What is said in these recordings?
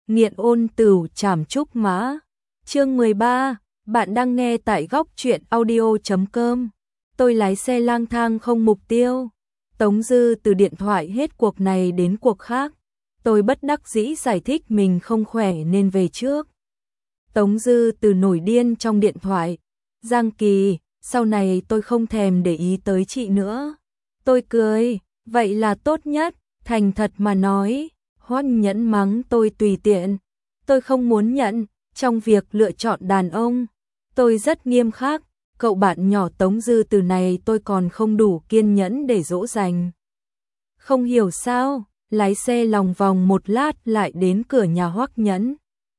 Nghiện ôn tửu trảm trúc mã. Chương 13, bạn đang nghe tại góc truyện audio.com. Tôi lái xe lang thang không mục tiêu. Tống Dư từ điện thoại hết cuộc này đến cuộc khác. Tôi bất đắc dĩ giải thích mình không khỏe nên về trước. Tống Dư từ nổi điên trong điện thoại. Giang Kỳ, sau này tôi không thèm để ý tới chị nữa. Tôi cười, vậy là tốt nhất, thành thật mà nói. Hoắc Nhẫn mắng tôi tùy tiện. Tôi không muốn nhận, trong việc lựa chọn đàn ông. Tôi rất nghiêm khắc, cậu bạn nhỏ Tống Dư từ này tôi còn không đủ kiên nhẫn để dỗ dành. Không hiểu sao, lái xe lòng vòng một lát lại đến cửa nhà Hoắc Nhẫn.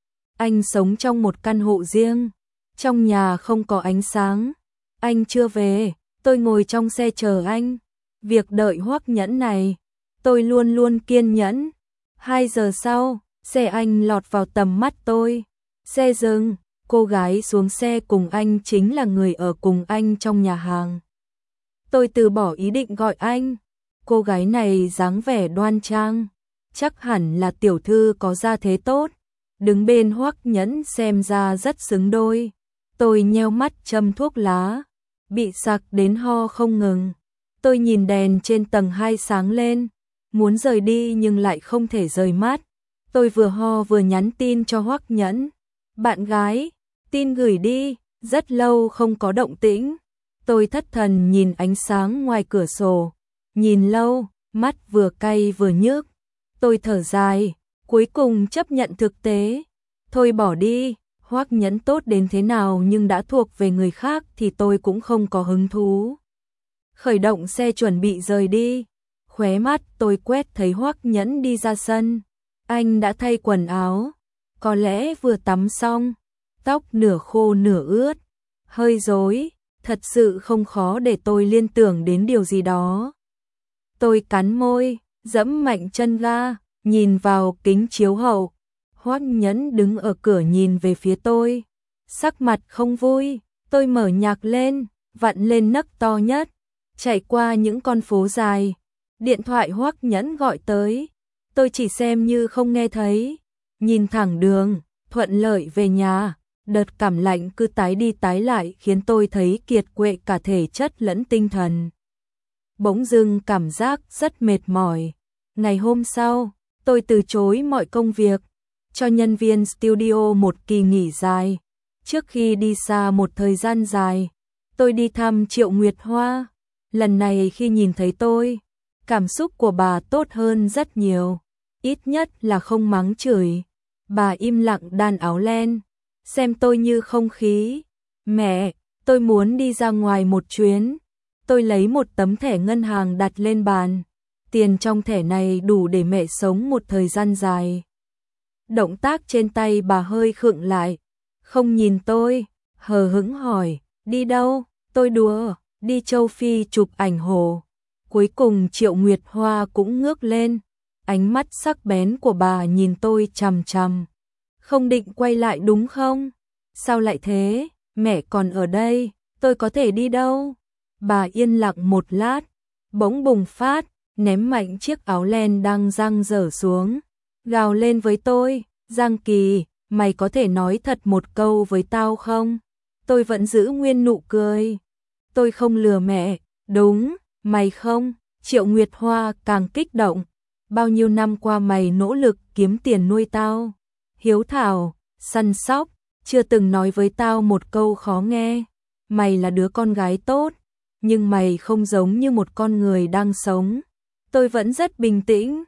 Anh sống trong một căn hộ riêng, trong nhà không có ánh sáng. Anh chưa về, tôi ngồi trong xe chờ anh. Việc đợi Hoắc Nhẫn này, tôi luôn luôn kiên nhẫn. 2 giờ sau, xe anh lọt vào tầm mắt tôi. Xe dừng, cô gái xuống xe cùng anh chính là người ở cùng anh trong nhà hàng. Tôi từ bỏ ý định gọi anh. Cô gái này dáng vẻ đoan trang, chắc hẳn là tiểu thư có gia thế tốt. Đứng bên Hoắc Nhẫn xem ra rất xứng đôi. Tôi nheo mắt châm thuốc lá, bị sặc đến ho không ngừng. Tôi nhìn đèn trên tầng 2 sáng lên, muốn rời đi nhưng lại không thể rời mắt. Tôi vừa ho vừa nhắn tin cho Hoắc Nhẫn. Bạn gái, tin gửi đi, rất lâu không có động tĩnh. Tôi thất thần nhìn ánh sáng ngoài cửa sổ. Nhìn lâu, mắt vừa cay vừa nhức. Tôi thở dài, cuối cùng chấp nhận thực tế. Thôi bỏ đi, Hoắc Nhẫn tốt đến thế nào nhưng đã thuộc về người khác thì tôi cũng không có hứng thú. Khởi động xe chuẩn bị rời đi. Khóe mắt tôi quét thấy Hoắc Nhẫn đi ra sân. Anh đã thay quần áo, có lẽ vừa tắm xong, tóc nửa khô nửa ướt, hơi rối, thật sự không khó để tôi liên tưởng đến điều gì đó. Tôi cắn môi, giẫm mạnh chân ga, nhìn vào kính chiếu hậu. Hoắc Nhẫn đứng ở cửa nhìn về phía tôi, sắc mặt không vui. Tôi mở nhạc lên, vặn lên nấc to nhất, chạy qua những con phố dài. Điện thoại Hoắc Nhẫn gọi tới, tôi chỉ xem như không nghe thấy, nhìn thẳng đường, thuận lợi về nhà. Đợt cảm lạnh cứ tái đi tái lại khiến tôi thấy kiệt quệ cả thể chất lẫn tinh thần. Bỗng dưng cảm giác rất mệt mỏi. Ngày hôm sau, tôi từ chối mọi công việc, cho nhân viên studio một kỳ nghỉ dài. Trước khi đi xa một thời gian dài, tôi đi thăm Triệu Nguyệt Hoa. Lần này khi nhìn thấy tôi, cảm xúc của bà tốt hơn rất nhiều, ít nhất là không mắng chửi. Bà im lặng đan áo len, xem tôi như không khí. Mẹ, tôi muốn đi ra ngoài một chuyến. Tôi lấy một tấm thẻ ngân hàng đặt lên bàn. Tiền trong thẻ này đủ để mẹ sống một thời gian dài. Động tác trên tay bà hơi khựng lại, không nhìn tôi, hờ hững hỏi, đi đâu? Tôi đùa, đi châu Phi chụp ảnh hồ. Cuối cùng Triệu Nguyệt Hoa cũng ngước lên, ánh mắt sắc bén của bà nhìn tôi chằm chằm. Không định quay lại đúng không? Sao lại thế? Mẹ còn ở đây, tôi có thể đi đâu? Bà yên lặng một lát, bỗng bùng phát, ném mạnh chiếc áo len đang dang dở xuống, gào lên với tôi, Giang Kỳ, mày có thể nói thật một câu với tao không? Tôi vẫn giữ nguyên nụ cười. Tôi không lừa mẹ, đúng, mày không? Triệu Nguyệt Hoa càng kích động. Bao nhiêu năm qua mày nỗ lực kiếm tiền nuôi tao, hiếu thảo, săn sóc, chưa từng nói với tao một câu khó nghe. Mày là đứa con gái tốt, nhưng mày không giống như một con người đang sống. Tôi vẫn rất bình tĩnh.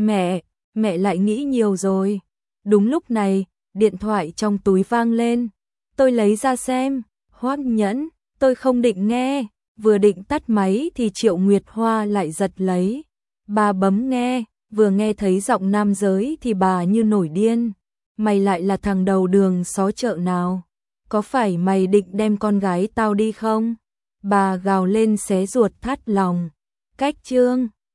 Mẹ lại nghĩ nhiều rồi. Đúng lúc này, điện thoại trong túi vang lên. Tôi lấy ra xem, Hoắc Nhẫn, tôi không định nghe. Vừa định tắt máy thì Triệu Nguyệt Hoa lại giật lấy. Bà bấm nghe, vừa nghe thấy giọng nam giới thì bà như nổi điên. Mày lại là thằng đầu đường xó chợ nào? Có phải mày định đem con gái tao đi không? Bà gào lên xé ruột thắt lòng. Cách chương